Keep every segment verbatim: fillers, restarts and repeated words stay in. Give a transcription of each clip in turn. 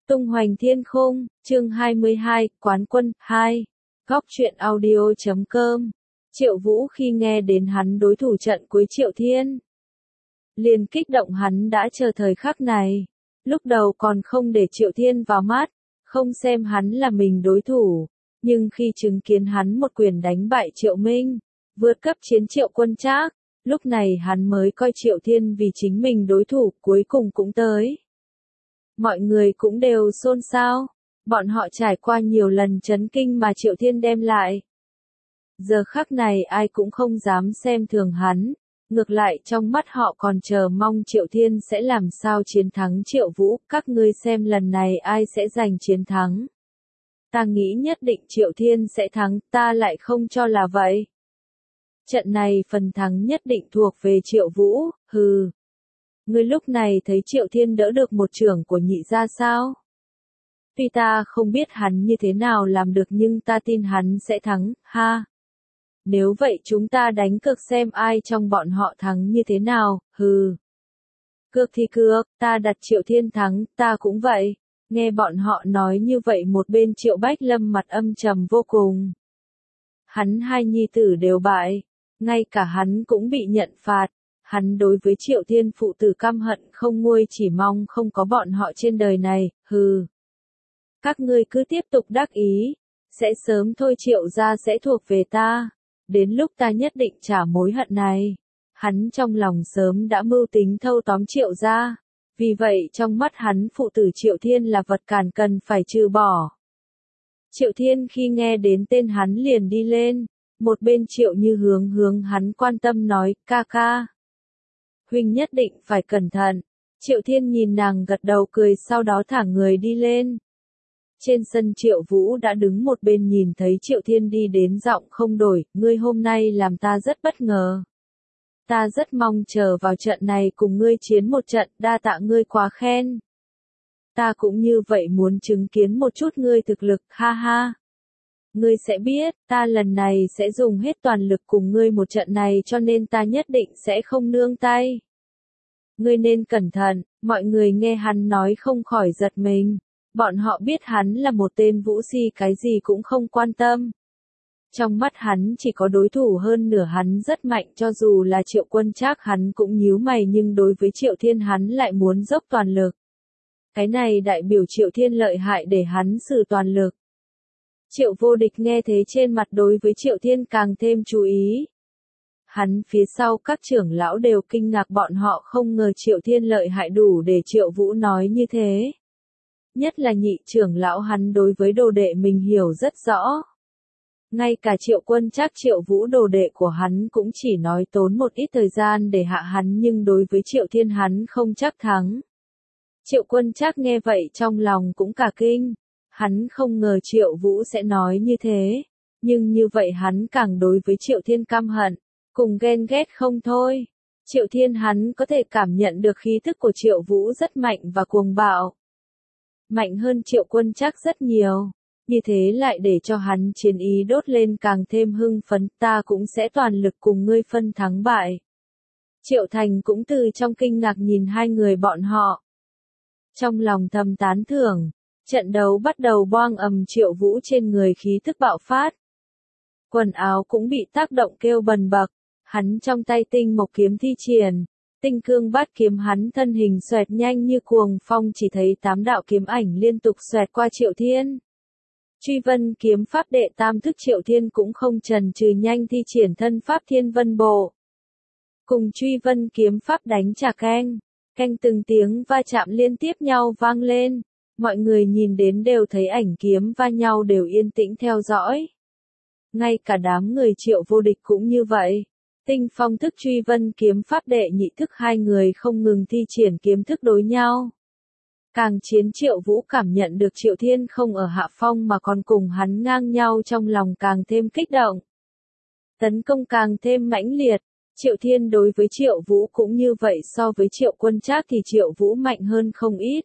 Tung hoành thiên khung, chương hai mươi hai, Quán quân, hai. Góc truyện audio chấm com. Triệu Vũ khi nghe đến hắn đối thủ trận cuối Triệu Thiên, liền kích động, hắn đã chờ thời khắc này. Lúc đầu còn không để Triệu Thiên vào mắt, không xem hắn là mình đối thủ, nhưng khi chứng kiến hắn một quyền đánh bại Triệu Minh, vượt cấp chiến Triệu Quân Trác, lúc này hắn mới coi Triệu Thiên vì chính mình đối thủ, cuối cùng cũng tới. Mọi người cũng đều xôn xao, bọn họ trải qua nhiều lần chấn kinh mà Triệu Thiên đem lại. Giờ khắc này ai cũng không dám xem thường hắn, ngược lại trong mắt họ còn chờ mong Triệu Thiên sẽ làm sao chiến thắng Triệu Vũ, các ngươi xem lần này ai sẽ giành chiến thắng. Ta nghĩ nhất định Triệu Thiên sẽ thắng, ta lại không cho là vậy. Trận này phần thắng nhất định thuộc về Triệu Vũ, hừ. Ngươi lúc này thấy Triệu Thiên đỡ được một chưởng của nhị gia sao? Tuy ta không biết hắn như thế nào làm được nhưng ta tin hắn sẽ thắng, ha. Nếu vậy chúng ta đánh cược xem ai trong bọn họ thắng như thế nào, hừ. Cược thì cược, ta đặt Triệu Thiên thắng, ta cũng vậy. Nghe bọn họ nói như vậy một bên Triệu Bách Lâm mặt âm trầm vô cùng. Hắn hai nhi tử đều bại, ngay cả hắn cũng bị nhận phạt. Hắn đối với Triệu Thiên phụ tử căm hận không nguôi, chỉ mong không có bọn họ trên đời này, hừ. Các ngươi cứ tiếp tục đắc ý, sẽ sớm thôi Triệu gia sẽ thuộc về ta, đến lúc ta nhất định trả mối hận này. Hắn trong lòng sớm đã mưu tính thâu tóm Triệu gia, vì vậy trong mắt hắn phụ tử Triệu Thiên là vật cản cần phải trừ bỏ. Triệu Thiên khi nghe đến tên hắn liền đi lên, một bên Triệu Như hướng hướng hắn quan tâm nói, ca ca. Huynh nhất định phải cẩn thận. Triệu Thiên nhìn nàng gật đầu cười, sau đó thả người đi lên. Trên sân Triệu Vũ đã đứng một bên nhìn thấy Triệu Thiên đi đến, giọng không đổi, ngươi hôm nay làm ta rất bất ngờ. Ta rất mong chờ vào trận này cùng ngươi chiến một trận, đa tạ ngươi quá khen. Ta cũng như vậy muốn chứng kiến một chút ngươi thực lực, ha ha. Ngươi sẽ biết, ta lần này sẽ dùng hết toàn lực cùng ngươi một trận này, cho nên ta nhất định sẽ không nương tay. Ngươi nên cẩn thận, mọi người nghe hắn nói không khỏi giật mình. Bọn họ biết hắn là một tên vũ si, cái gì cũng không quan tâm. Trong mắt hắn chỉ có đối thủ, hơn nửa hắn rất mạnh, cho dù là Triệu Quân Trác hắn cũng nhíu mày, nhưng đối với Triệu Thiên hắn lại muốn dốc toàn lực. Cái này đại biểu Triệu Thiên lợi hại để hắn sử toàn lực. Triệu Vô Địch nghe thế trên mặt đối với Triệu Thiên càng thêm chú ý. Hắn phía sau các trưởng lão đều kinh ngạc, bọn họ không ngờ Triệu Thiên lợi hại đủ để Triệu Vũ nói như thế. Nhất là nhị trưởng lão, hắn đối với đồ đệ mình hiểu rất rõ. Ngay cả Triệu Quân Trác Triệu Vũ đồ đệ của hắn cũng chỉ nói tốn một ít thời gian để hạ hắn, nhưng đối với Triệu Thiên hắn không chắc thắng. Triệu Quân Trác nghe vậy trong lòng cũng cả kinh. Hắn không ngờ Triệu Vũ sẽ nói như thế, nhưng như vậy hắn càng đối với Triệu Thiên căm hận, cùng ghen ghét không thôi. Triệu Thiên hắn có thể cảm nhận được khí thức của Triệu Vũ rất mạnh và cuồng bạo. Mạnh hơn Triệu Quân Trác rất nhiều, như thế lại để cho hắn chiến ý đốt lên càng thêm hưng phấn, ta cũng sẽ toàn lực cùng ngươi phân thắng bại. Triệu Thành cũng từ trong kinh ngạc nhìn hai người bọn họ. Trong lòng thầm tán thưởng. Trận đấu bắt đầu, boang ầm, Triệu Vũ trên người khí thức bạo phát. Quần áo cũng bị tác động kêu bần bật, hắn trong tay tinh mộc kiếm thi triển, tinh cương bát kiếm, hắn thân hình xoẹt nhanh như cuồng phong, chỉ thấy tám đạo kiếm ảnh liên tục xoẹt qua Triệu Thiên. Truy vân kiếm pháp đệ tam thức, Triệu Thiên cũng không chần chừ nhanh thi triển thân pháp Thiên Vân Bộ. Cùng truy vân kiếm pháp đánh chà keng, keng từng tiếng va chạm liên tiếp nhau vang lên. Mọi người nhìn đến đều thấy ảnh kiếm va nhau đều yên tĩnh theo dõi. Ngay cả đám người Triệu Vô Địch cũng như vậy. Tinh phong thức truy vân kiếm pháp đệ nhị thức, hai người không ngừng thi triển kiếm thức đối nhau. Càng chiến Triệu Vũ cảm nhận được Triệu Thiên không ở hạ phong mà còn cùng hắn ngang nhau, trong lòng càng thêm kích động. Tấn công càng thêm mãnh liệt. Triệu Thiên đối với Triệu Vũ cũng như vậy, so với Triệu Quân Trác thì Triệu Vũ mạnh hơn không ít.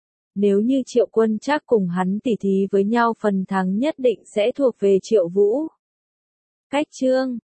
Nếu như Triệu Quân Trác cùng hắn tỉ thí với nhau, phần thắng nhất định sẽ thuộc về Triệu Vũ. Cách chương